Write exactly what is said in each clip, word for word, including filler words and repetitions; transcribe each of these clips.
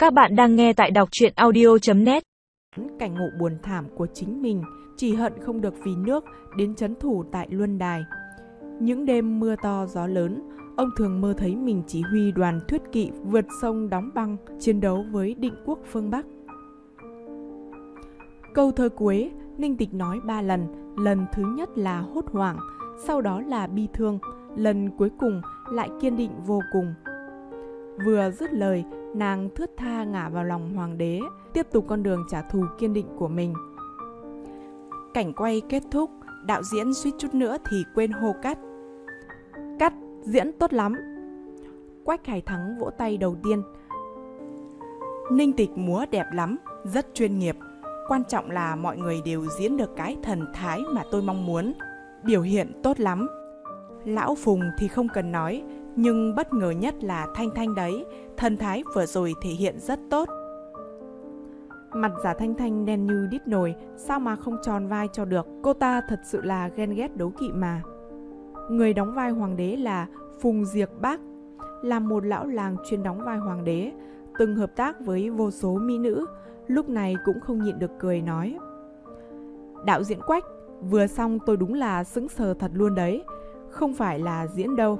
Các bạn đang nghe tại đọc truyện audio chấm net. Cảnh ngộ buồn thảm của chính mình, chỉ hận không được vì nước đến trấn thủ tại Luân Đài. Những đêm mưa to gió lớn, ông thường mơ thấy mình chỉ huy đoàn thuyết kỵ vượt sông đóng băng, chiến đấu với định quốc phương Bắc. Câu thơ cuối, Ninh Tịch nói ba lần, lần thứ nhất là hốt hoảng, sau đó là bi thương, lần cuối cùng lại kiên định vô cùng. Vừa dứt lời, nàng thướt tha ngả vào lòng hoàng đế, tiếp tục con đường trả thù kiên định của mình. Cảnh quay kết thúc, đạo diễn suýt chút nữa thì quên hô cắt. Cắt, diễn tốt lắm. Quách Hải Thắng vỗ tay đầu tiên. Ninh Tịch múa đẹp lắm, rất chuyên nghiệp. Quan trọng là mọi người đều diễn được cái thần thái mà tôi mong muốn. Biểu hiện tốt lắm. Lão Phùng thì không cần nói, nhưng bất ngờ nhất là Thanh Thanh đấy, thần thái vừa rồi thể hiện rất tốt. Mặt giả Thanh Thanh đen như đít nồi, sao mà không tròn vai cho được, cô ta thật sự là ghen ghét đố kỵ mà. Người đóng vai hoàng đế là Phùng Diệc Bác, là một lão làng chuyên đóng vai hoàng đế, từng hợp tác với vô số mỹ nữ, lúc này cũng không nhịn được cười nói: Đạo diễn Quách, vừa xong tôi đúng là sững sờ thật luôn đấy, không phải là diễn đâu.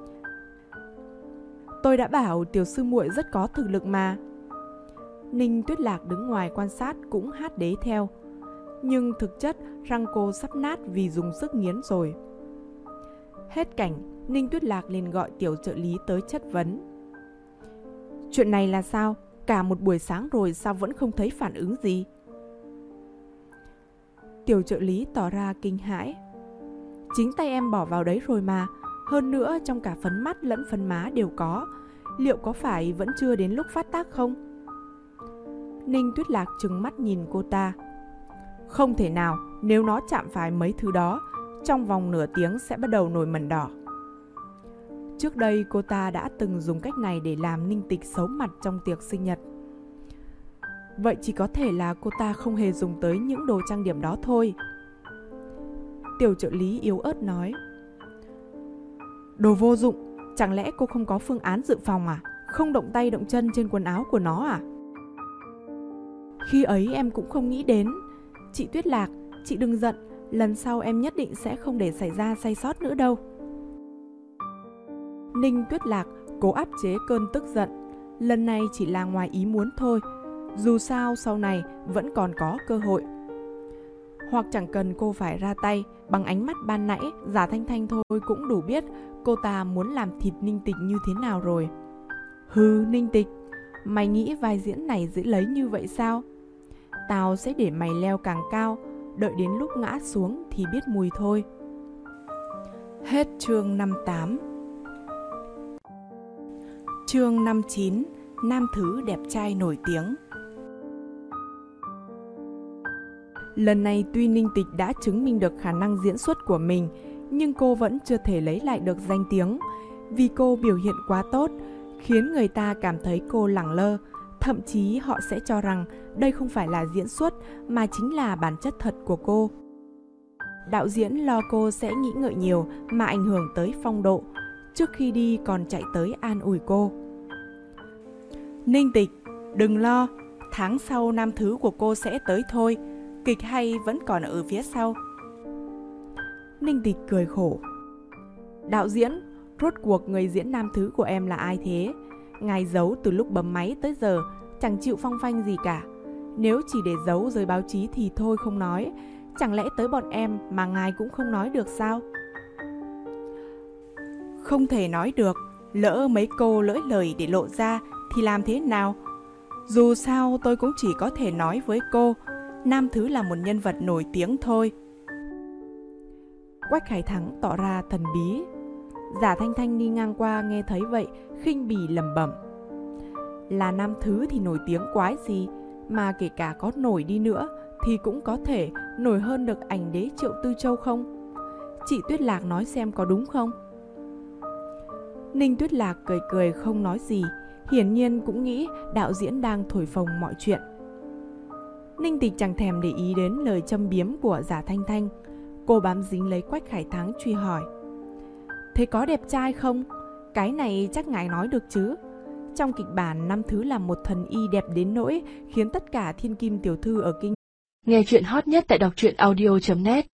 Tôi đã bảo tiểu sư muội rất có thực lực mà. Ninh Tuyết Lạc đứng ngoài quan sát cũng hát đế theo, nhưng thực chất răng cô sắp nát vì dùng sức nghiến rồi. Hết cảnh, Ninh Tuyết Lạc liền gọi tiểu trợ lý tới chất vấn. Chuyện này là sao? Cả một buổi sáng rồi sao vẫn không thấy phản ứng gì? Tiểu trợ lý tỏ ra kinh hãi. Chính tay em bỏ vào đấy rồi mà, hơn nữa trong cả phấn mắt lẫn phấn má đều có, liệu có phải vẫn chưa đến lúc phát tác không? Ninh Tuyết Lạc trừng mắt nhìn cô ta. Không thể nào, nếu nó chạm phải mấy thứ đó, trong vòng nửa tiếng sẽ bắt đầu nổi mẩn đỏ. Trước đây cô ta đã từng dùng cách này để làm Ninh Tịch xấu mặt trong tiệc sinh nhật. Vậy chỉ có thể là cô ta không hề dùng tới những đồ trang điểm đó thôi. Tiểu trợ lý yếu ớt nói. Đồ vô dụng, chẳng lẽ cô không có phương án dự phòng à? Không động tay động chân trên quần áo của nó à? Khi ấy em cũng không nghĩ đến. Chị Tuyết Lạc, chị đừng giận, lần sau em nhất định sẽ không để xảy ra sai sót nữa đâu. Ninh Tuyết Lạc cố áp chế cơn tức giận, lần này chỉ là ngoài ý muốn thôi, dù sao sau này vẫn còn có cơ hội. Hoặc chẳng cần cô phải ra tay, bằng ánh mắt ban nãy, giả Thanh Thanh thôi cũng đủ biết cô ta muốn làm thịt Ninh Tịch như thế nào rồi. Hừ, Ninh Tịch, mày nghĩ vai diễn này dễ lấy như vậy sao? Tao sẽ để mày leo càng cao, đợi đến lúc ngã xuống thì biết mùi thôi. Hết chương năm mươi tám. Chương năm mươi chín, nam thứ đẹp trai nổi tiếng. Lần này tuy Ninh Tịch đã chứng minh được khả năng diễn xuất của mình, nhưng cô vẫn chưa thể lấy lại được danh tiếng, vì cô biểu hiện quá tốt, khiến người ta cảm thấy cô lẳng lơ, thậm chí họ sẽ cho rằng đây không phải là diễn xuất mà chính là bản chất thật của cô. Đạo diễn lo cô sẽ nghĩ ngợi nhiều mà ảnh hưởng tới phong độ, trước khi đi còn chạy tới an ủi cô. Ninh Tịch, đừng lo, tháng sau nam thứ của cô sẽ tới thôi, kịch hay vẫn còn ở phía sau. Ninh Tịch cười khổ. Đạo diễn, rốt cuộc người diễn nam thứ của em là ai thế? Ngài giấu từ lúc bấm máy tới giờ, chẳng chịu phong phanh gì cả. Nếu chỉ để giấu giới báo chí thì thôi không nói, chẳng lẽ tới bọn em mà ngài cũng không nói được sao? Không thể nói được, lỡ mấy cô lỡ lời để lộ ra thì làm thế nào? Dù sao tôi cũng chỉ có thể nói với cô, nam thứ là một nhân vật nổi tiếng thôi. Quách Hải Thắng tỏ ra thần bí. Giả Thanh Thanh đi ngang qua nghe thấy vậy, khinh bỉ lẩm bẩm. Là nam thứ thì nổi tiếng quái gì, mà kể cả có nổi đi nữa thì cũng có thể nổi hơn được ảnh đế Triệu Tư Châu không? Chị Tuyết Lạc nói xem có đúng không? Ninh Tuyết Lạc cười cười không nói gì, hiển nhiên cũng nghĩ đạo diễn đang thổi phồng mọi chuyện. Ninh Tịch chẳng thèm để ý đến lời châm biếm của giả Thanh Thanh, cô bám dính lấy Quách Hải Thắng truy hỏi. Thế có đẹp trai không? Cái này chắc ngài nói được chứ? Trong kịch bản, Năm Thứ là một thần y đẹp đến nỗi khiến tất cả thiên kim tiểu thư ở kinh Nghe chuyện hot nhất tại đọc truyện audio chấm net.